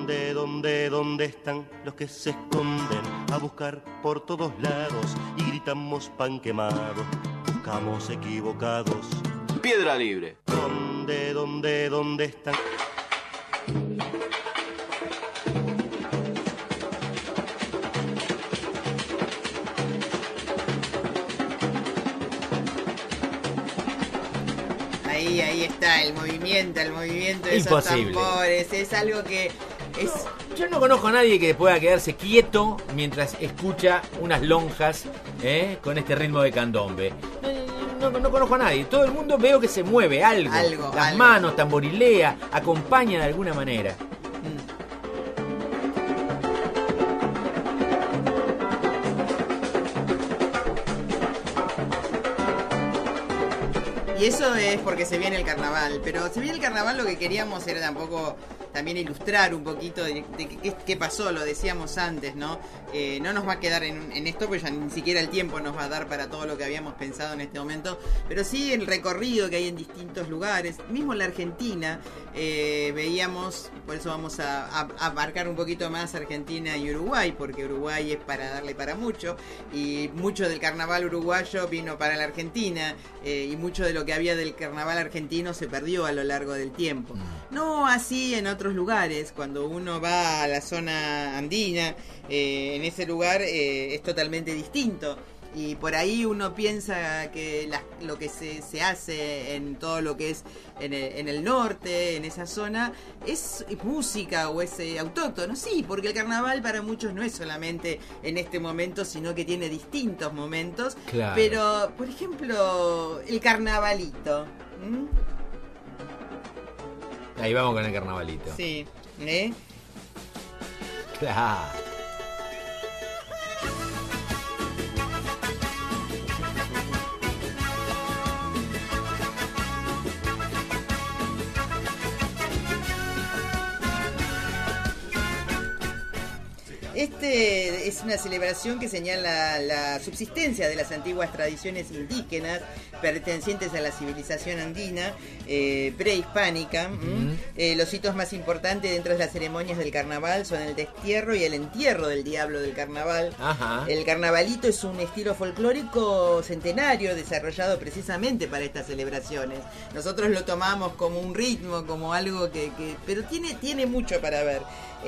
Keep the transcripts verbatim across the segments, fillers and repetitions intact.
¿Dónde, dónde, dónde están los que se esconden a buscar por todos lados y gritamos pan quemado? Buscamos equivocados. Piedra Libre. ¿Dónde, dónde, dónde están? Ahí, ahí está, el movimiento, el movimiento de Imposible. esos tambores. Es algo que es... Yo no conozco a nadie que pueda quedarse quieto mientras escucha unas lonjas ¿eh? con este ritmo de candombe. No, no, no conozco a nadie. Todo el mundo veo que se mueve algo. Algo, Las algo. manos, tamborilea, acompaña de alguna manera. Y eso es porque se viene el carnaval. Pero se viene el carnaval, lo que queríamos era tampoco también ilustrar un poquito de, de qué, qué pasó, lo decíamos antes, ¿no? Eh, no nos va a quedar en, en esto, porque ya ni siquiera el tiempo nos va a dar para todo lo que habíamos pensado en este momento, pero sí el recorrido que hay en distintos lugares, mismo en la Argentina, eh, veíamos, por eso vamos a, a, a abarcar un poquito más Argentina y Uruguay, porque Uruguay es para darle para mucho, y mucho del carnaval uruguayo vino para la Argentina, eh, y mucho de lo que había del carnaval argentino se perdió a lo largo del tiempo. No así en otros lugares, cuando uno va a la zona andina, eh, en ese lugar eh, es totalmente distinto. Y por ahí uno piensa que la, lo que se, se hace en todo lo que es en el, en el norte, en esa zona, es música o es eh, autóctono. Sí, porque el carnaval para muchos no es solamente en este momento, sino que tiene distintos momentos. Claro. Pero, por ejemplo, el carnavalito. ¿Mm? Ahí vamos con el carnavalito. Sí, ¿eh? Claro. Este es una celebración que señala la subsistencia de las antiguas tradiciones indígenas pertenecientes a la civilización andina eh, prehispánica. Uh-huh. eh, los hitos más importantes dentro de las ceremonias del carnaval son el destierro y el entierro del diablo del carnaval. Ajá. El carnavalito es un estilo folclórico centenario desarrollado precisamente para estas celebraciones. Nosotros lo tomamos como un ritmo, como algo que... que pero tiene, tiene mucho para ver.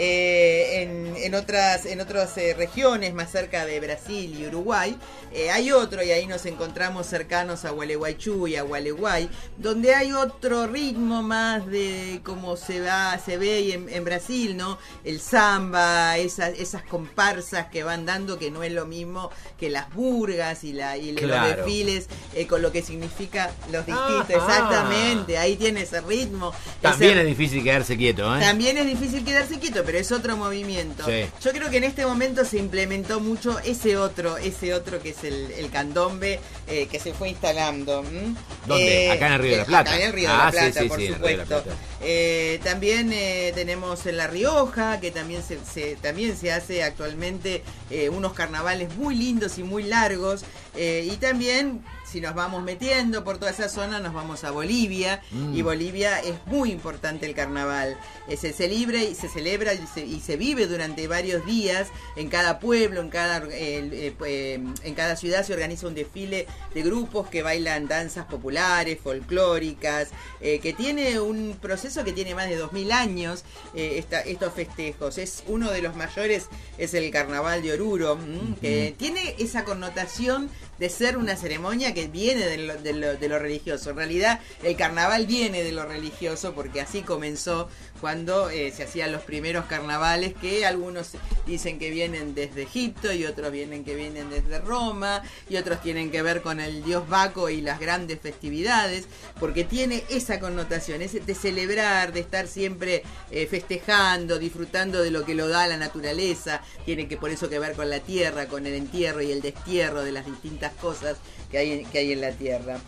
Eh, en, en otras en otras eh, regiones más cerca de Brasil y Uruguay eh, hay otro, y ahí nos encontramos cercanos a Gualeguaychú y a Gualeguay, donde hay otro ritmo más de como se va se ve en, en Brasil, ¿no? El samba, esas, esas comparsas que van dando, que no es lo mismo que las burgas y, la, y claro. los desfiles eh, con lo que significa los distintos. Ajá. Exactamente, ahí tiene ese ritmo. También ese, es difícil quedarse quieto, ¿eh? También es difícil quedarse quieto, pero es otro movimiento. Sí. Yo creo que en este momento se implementó mucho ese otro, ese otro que es el, el candombe eh, que se fue instalando. ¿Mm? ¿Dónde? Eh, Acá en el Río de la Plata. Acá en el Río ah, de la Plata, sí, sí, por sí, supuesto. el Río de la Plata. Eh, también eh, tenemos en La Rioja, que también se, se, también se hace actualmente eh, unos carnavales muy lindos y muy largos. Eh, y también, si nos vamos metiendo por toda esa zona, nos vamos a Bolivia. Mm. Y Bolivia es muy importante el carnaval. Eh, se celebra y se celebra y se, y se vive durante varios días. En cada pueblo, en cada, eh, eh, en cada ciudad se organiza un desfile de grupos que bailan danzas populares, folclóricas, eh, que tiene un proceso que tiene más de dos mil años, eh, esta, estos festejos. Es uno de los mayores, es el Carnaval de Oruro, ¿m? Que uh-huh. tiene esa connotación de ser una ceremonia que viene de lo, de, lo, de lo religioso. En realidad el carnaval viene de lo religioso, porque así comenzó cuando eh, se hacían los primeros carnavales, que algunos dicen que vienen desde Egipto y otros vienen que vienen desde Roma y otros tienen que ver con el dios Baco y las grandes festividades, porque tiene esa connotación, es de celebrar, de estar siempre eh, festejando, disfrutando de lo que lo da la naturaleza. Tiene que por eso que ver con la tierra, con el entierro y el destierro de las distintas cosas que hay, que hay en la tierra.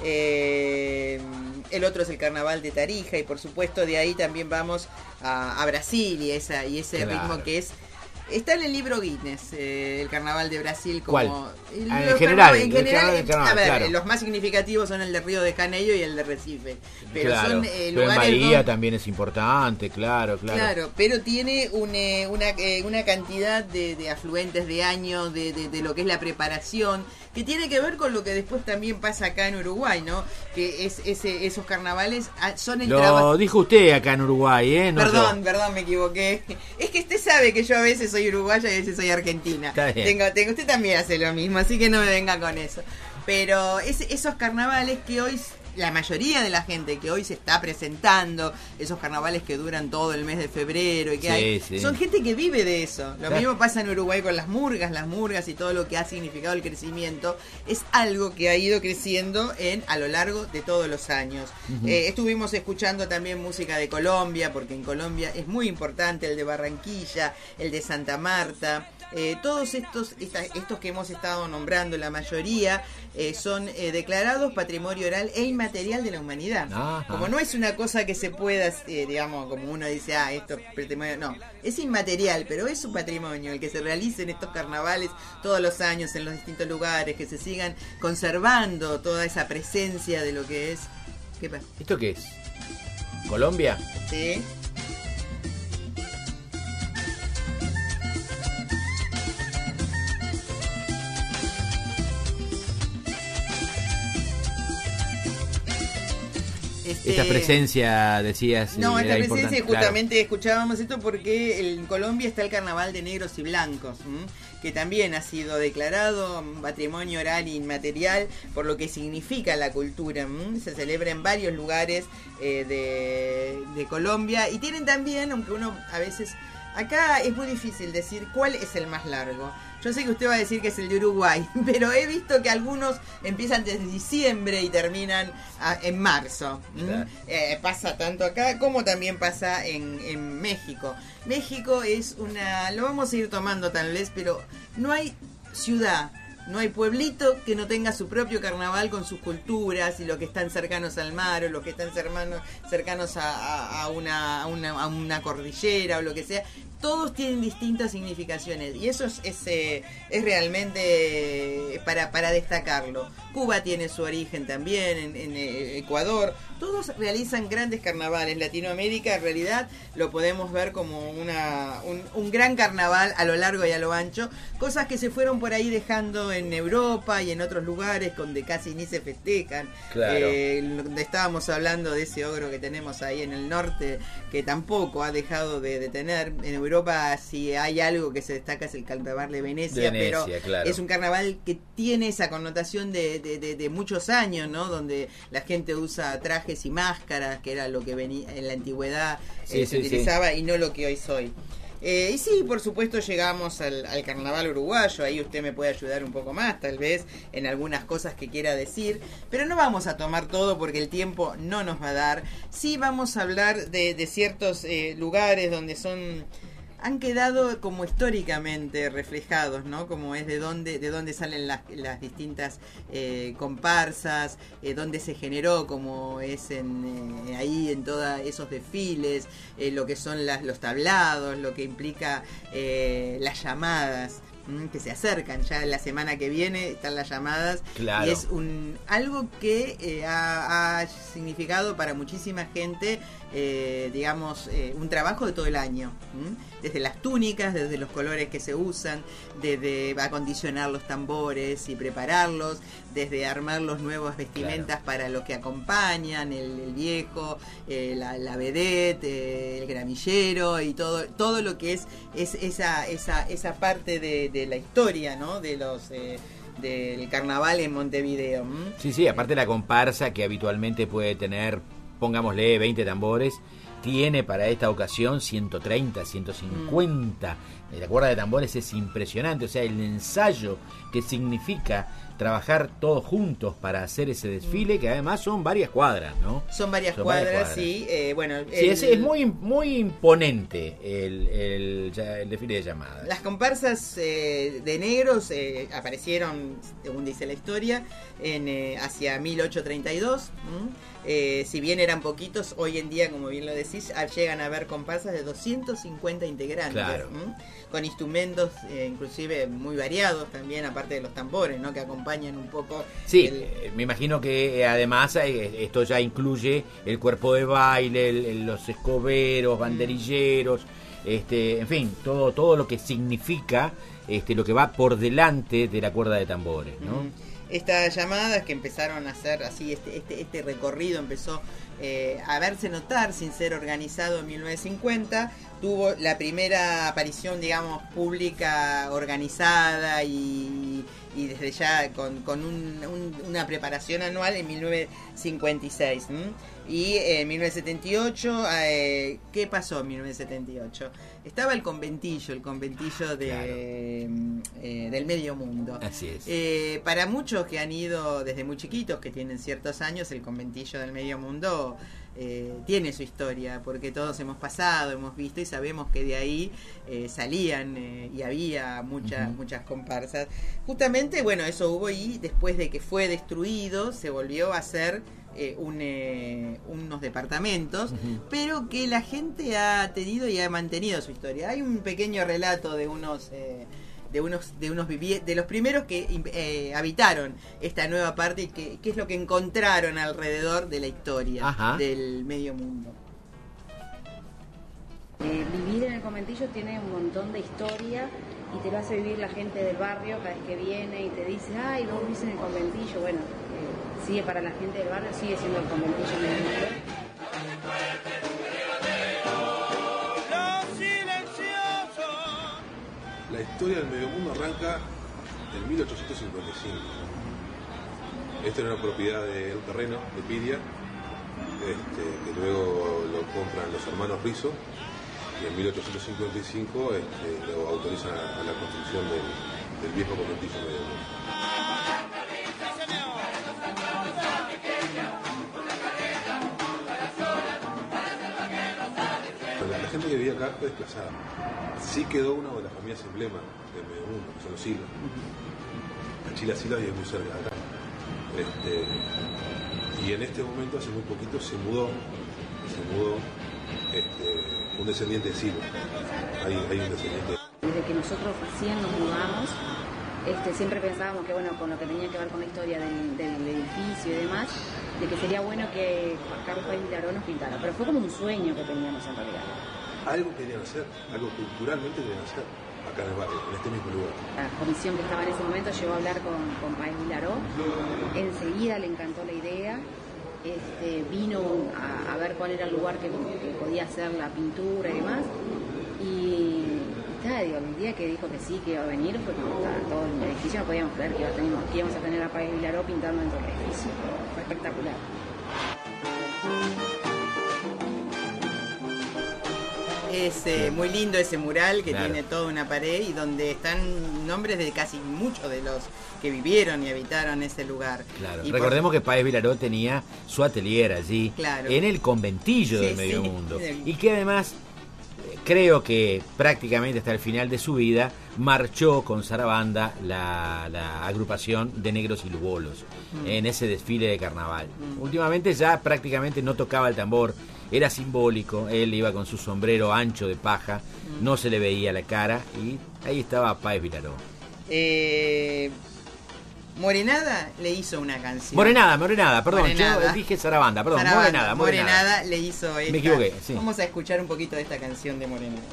Eh, el otro es el carnaval de Tarija, y por supuesto de ahí también vamos a, a Brasil y, esa, y ese claro. ritmo que es Está en el libro Guinness, eh, el carnaval de Brasil. Como, ¿Cuál? El, Ah, en general, en general, el carnaval, a ver, claro. los más significativos son el de Río de Janeiro y el de Recife. Pero claro. son eh, pero lugares en Bahía donde, también es importante, claro, claro. Claro, pero tiene un, eh, una, eh, una cantidad de, de afluentes de años, de, de, de lo que es la preparación, que tiene que ver con lo que después también pasa acá en Uruguay, ¿no? Que es ese, esos carnavales son el Lo trabajo. dijo usted acá en Uruguay, ¿eh? No Perdón, yo. perdón, me equivoqué. Es que usted sabe que yo a veces soy uruguaya y a veces soy argentina. Está bien. Tengo, tengo, usted también hace lo mismo, así que no me venga con eso. Pero es, esos carnavales que hoy, la mayoría de la gente que hoy se está presentando, esos carnavales que duran todo el mes de febrero y que Sí, hay, sí. son gente que vive de eso. Lo Claro. mismo pasa en Uruguay con las murgas, las murgas y todo lo que ha significado el crecimiento. Es algo que ha ido creciendo en a lo largo de todos los años. Ujú. Eh, estuvimos escuchando también música de Colombia, porque en Colombia es muy importante el de Barranquilla, el de Santa Marta. Eh, todos estos esta, estos que hemos estado nombrando, la mayoría eh, son eh, declarados patrimonio oral e inmaterial de la humanidad. Ajá. Como no es una cosa que se pueda, eh, digamos, como uno dice, ah, esto es patrimonio, no, es inmaterial, pero es un patrimonio el que se realice en estos carnavales todos los años en los distintos lugares, que se sigan conservando toda esa presencia de lo que es. ¿Qué pasa? ¿Esto qué es? ¿Colombia? ¿Sí? Este, Esta presencia, decías, No, era esta importante, presencia, claro. justamente escuchábamos esto porque en Colombia está el carnaval de negros y blancos, ¿m? que también ha sido declarado patrimonio oral e inmaterial por lo que significa la cultura. ¿m? Se celebra en varios lugares eh, de, de Colombia y tienen también, aunque uno a veces... Acá es muy difícil decir cuál es el más largo. Yo sé que usted va a decir que es el de Uruguay, pero he visto que algunos empiezan desde diciembre y terminan a, en marzo. Claro. Eh, pasa tanto acá como también pasa en, en México. México es una... Lo vamos a ir tomando tal vez, pero no hay ciudad, no hay pueblito que no tenga su propio carnaval con sus culturas y los que están cercanos al mar o los que están cercanos, cercanos a, a, a, una, a, una, a una cordillera o lo que sea. Todos tienen distintas significaciones y eso es, es, eh, es realmente para, para destacarlo. Cuba tiene su origen también, en, en eh, Ecuador. Todos realizan grandes carnavales. Latinoamérica en realidad lo podemos ver como una, un, un gran carnaval a lo largo y a lo ancho. Cosas que se fueron por ahí dejando en Europa y en otros lugares donde casi ni se festejan. Claro. Eh, donde estábamos hablando de ese ogro que tenemos ahí en el norte, que tampoco ha dejado de, de tener. En Europa, si hay algo que se destaca, es el carnaval de Venecia, Venecia, pero claro. es un carnaval que tiene esa connotación de, de, de, de muchos años, ¿no? Donde la gente usa trajes y máscaras, que era lo que venía en la antigüedad, Sí, eh, sí, se utilizaba y no lo que hoy soy. Eh, y sí, por supuesto llegamos al, al carnaval uruguayo, ahí usted me puede ayudar un poco más, tal vez, en algunas cosas que quiera decir, pero no vamos a tomar todo porque el tiempo no nos va a dar. Sí vamos a hablar de, de ciertos eh, lugares donde son... han quedado como históricamente reflejados, ¿no? Como es de dónde, de dónde salen las, las distintas eh, comparsas, eh, dónde se generó, como es en eh, ahí en todos esos desfiles, eh, lo que son las, los tablados, lo que implica eh, las llamadas, ¿m? Que se acercan ya la semana que viene, están las llamadas, Claro. y es un algo que eh, ha, ha significado para muchísima gente, eh, digamos, eh, un trabajo de todo el año, ¿m? Desde las túnicas, desde los colores que se usan, desde acondicionar los tambores y prepararlos, desde armar los nuevos vestimentas Claro. para los que acompañan, el, el viejo, eh, la, la vedette, eh, el gramillero y todo todo lo que es, es esa, esa, esa parte de, de la historia, ¿no? De los... Eh, del carnaval en Montevideo. ¿m? Sí, sí, aparte la comparsa que habitualmente puede tener, pongámosle, veinte tambores, tiene para esta ocasión ciento treinta, ciento cincuenta. La cuerda de tambores es impresionante, o sea, el ensayo que significa trabajar todos juntos para hacer ese desfile, que además son varias cuadras, ¿no? Son varias, son cuadras, varias cuadras, sí. Eh, bueno, sí, el, es, es muy muy imponente el, el, el desfile de llamadas. Las comparsas eh, de negros eh, aparecieron, según dice la historia, en eh, hacia mil ochocientos treinta y dos. Eh, si bien eran poquitos, hoy en día, como bien lo decís, llegan a haber comparsas de doscientos cincuenta integrantes, claro. ¿m? Con instrumentos eh, inclusive muy variados también, aparte de los tambores, ¿no? Que acompañan un poco. Sí, el... eh, me imagino que además eh, esto ya incluye el cuerpo de baile, el, el, los escoberos, banderilleros, mm. este, en fin, todo todo lo que significa este lo que va por delante de la cuerda de tambores, ¿no? Mm. Estas llamadas que empezaron a hacer así, este, este, este recorrido empezó eh, a verse notar sin ser organizado en mil novecientos cincuenta, tuvo la primera aparición, digamos, pública organizada y, y desde ya con, con un, un, una preparación anual en mil novecientos cincuenta y seis. ¿m? Y en mil novecientos setenta y ocho, eh, ¿qué pasó en mil novecientos setenta y ocho? Estaba el conventillo, el conventillo de, claro. eh, del medio mundo. Así es. Eh, para muchos que han ido desde muy chiquitos, que tienen ciertos años, el conventillo del medio mundo eh, tiene su historia, porque todos hemos pasado, hemos visto y sabemos que de ahí eh, salían eh, y había muchas, uh-huh. muchas comparsas. Justamente, bueno, eso hubo y después de que fue destruido, se volvió a hacer Eh, un, eh, unos departamentos, uh-huh. pero que la gente ha tenido y ha mantenido su historia. Hay un pequeño relato de unos eh, de unos de unos vivi- de los primeros que eh, habitaron esta nueva parte y que, que es lo que encontraron alrededor de la historia uh-huh. del medio mundo. Eh, vivir en el conventillo tiene un montón de historia y te lo hace vivir la gente del barrio cada vez que viene y te dice, ay, vos vivís en el conventillo. Bueno, eh, sigue para la gente del barrio, sigue siendo el conventillo en el mundo. La historia del medio mundo arranca en mil ochocientos cincuenta y cinco. Esto era una propiedad de un terreno de Piria, este, que luego lo compran los hermanos Rizzo. Y en mil ochocientos cincuenta y cinco este, lo autorizan a, a la construcción del, del viejo conventillo medio mundo. La, la gente que vivía acá fue desplazada. Sí quedó una de las familias emblema del medio mundo, que son los Silva. Achila Silva vive muy cerca de acá. Este, y en este momento, hace muy poquito, se mudó, se mudó este, un descendiente de Silva. Hay, hay un descendiente. Desde que nosotros recién nos mudamos, este, siempre pensábamos que, bueno, con lo que tenía que ver con la historia del, del edificio y demás, de que sería bueno que Carlos Páez Vilaró nos pintara. Pero fue como un sueño que teníamos en realidad. Algo querían hacer, algo culturalmente querían hacer acá en el barrio, en este mismo lugar. La comisión que estaba en ese momento llegó a hablar con, con Páez Vilaró, enseguida le encantó la idea. Este, vino a, a ver cuál era el lugar que, que podía hacer la pintura y demás, y está, digo, el día que dijo que sí, que iba a venir, fue como estaba todo el edificio, no podíamos creer que, iba a tener, que íbamos a tener a Páez Vilaró pintando dentro del edificio. Fue espectacular. Es eh, muy lindo ese mural que claro. tiene toda una pared y donde están nombres de casi muchos de los que vivieron y habitaron ese lugar. Claro. Y Recordemos por... que Páez Vilaró tenía su atelier allí, claro. en el conventillo sí, del Medio sí. Mundo. Y que además, creo que prácticamente hasta el final de su vida, marchó con Sarabanda la, la agrupación de Negros y Lugolos mm. en ese desfile de carnaval. Mm. Últimamente ya prácticamente no tocaba el tambor. Era simbólico, él iba con su sombrero ancho de paja, mm. no se le veía la cara y ahí estaba Páez Vilaró. Eh, Morenada le hizo una canción. Morenada, Morenada, perdón, Morenada. yo dije Sarabanda, perdón, Sarabanda, Morenada, Morenada. Morenada le hizo esta. Me equivoqué, sí. Vamos a escuchar un poquito de esta canción de Morenada.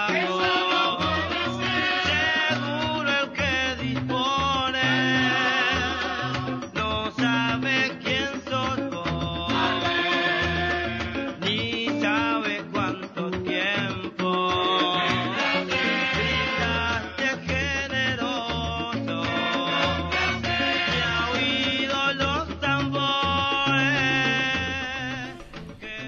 Seguro el que dispone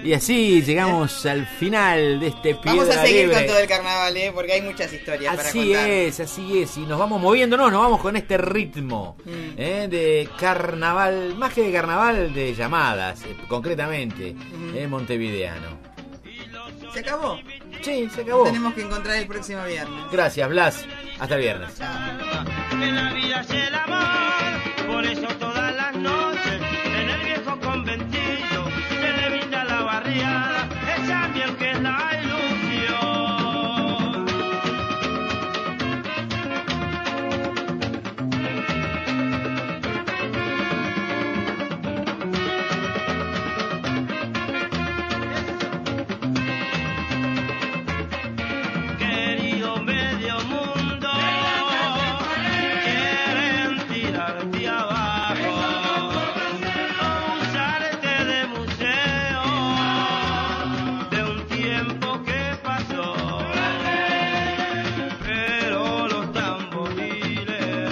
Y así llegamos al final de este Piedra Vamos a seguir Libre. con todo el carnaval, ¿eh? Porque hay muchas historias para Así contar. es, así es. Y nos vamos moviéndonos, nos vamos con este ritmo Mm. ¿eh? de carnaval, más que de carnaval, de llamadas, eh, concretamente, Ujú. eh, montevideano. ¿Se acabó? Sí, se acabó. Tenemos que encontrar el próximo viernes. Gracias, Blas. Hasta el viernes. Chao. En la vida es el amor, por eso todas las noches en el viejo conventillo se le brinda la barriada, esa miel que es la ilusión. Querido medio mundo, quieren tirarte abajo, usarte de museo de un tiempo que pasó, pero los tamboriles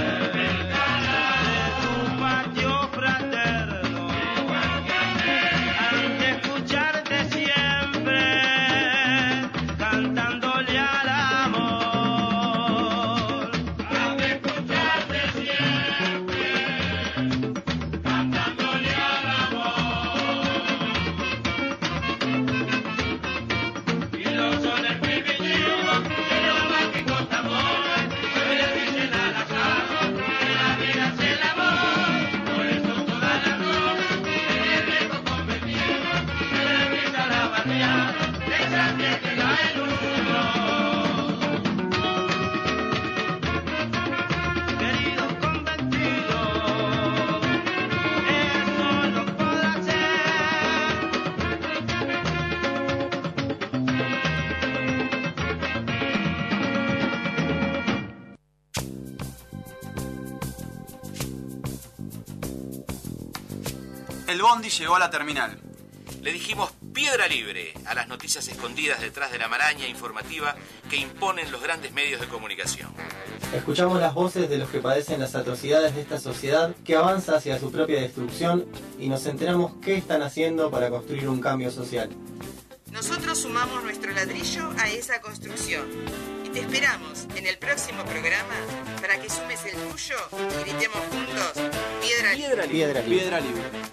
de tu patio fraterno han de escucharte siempre cantándole al amor. Han de escucharte siempre cantándole al amor. Y los sones primitivos de los mágicos tambores que le dicen a las aguas que la vida es el amor. Por eso todas las noches en el viejo convertido se le brinda la barriada, esa fiel que la ilusión. Querido convertido, eso no podrá ser. El bondi llegó a la terminal. Le dijimos piedra libre a las noticias escondidas detrás de la maraña informativa que imponen los grandes medios de comunicación. Escuchamos las voces de los que padecen las atrocidades de esta sociedad que avanza hacia su propia destrucción y nos enteramos qué están haciendo para construir un cambio social. Nosotros sumamos nuestro ladrillo a esa construcción y te esperamos en el próximo programa para que sumes el tuyo y gritemos juntos Piedra Libre. Piedra libre. Piedra libre.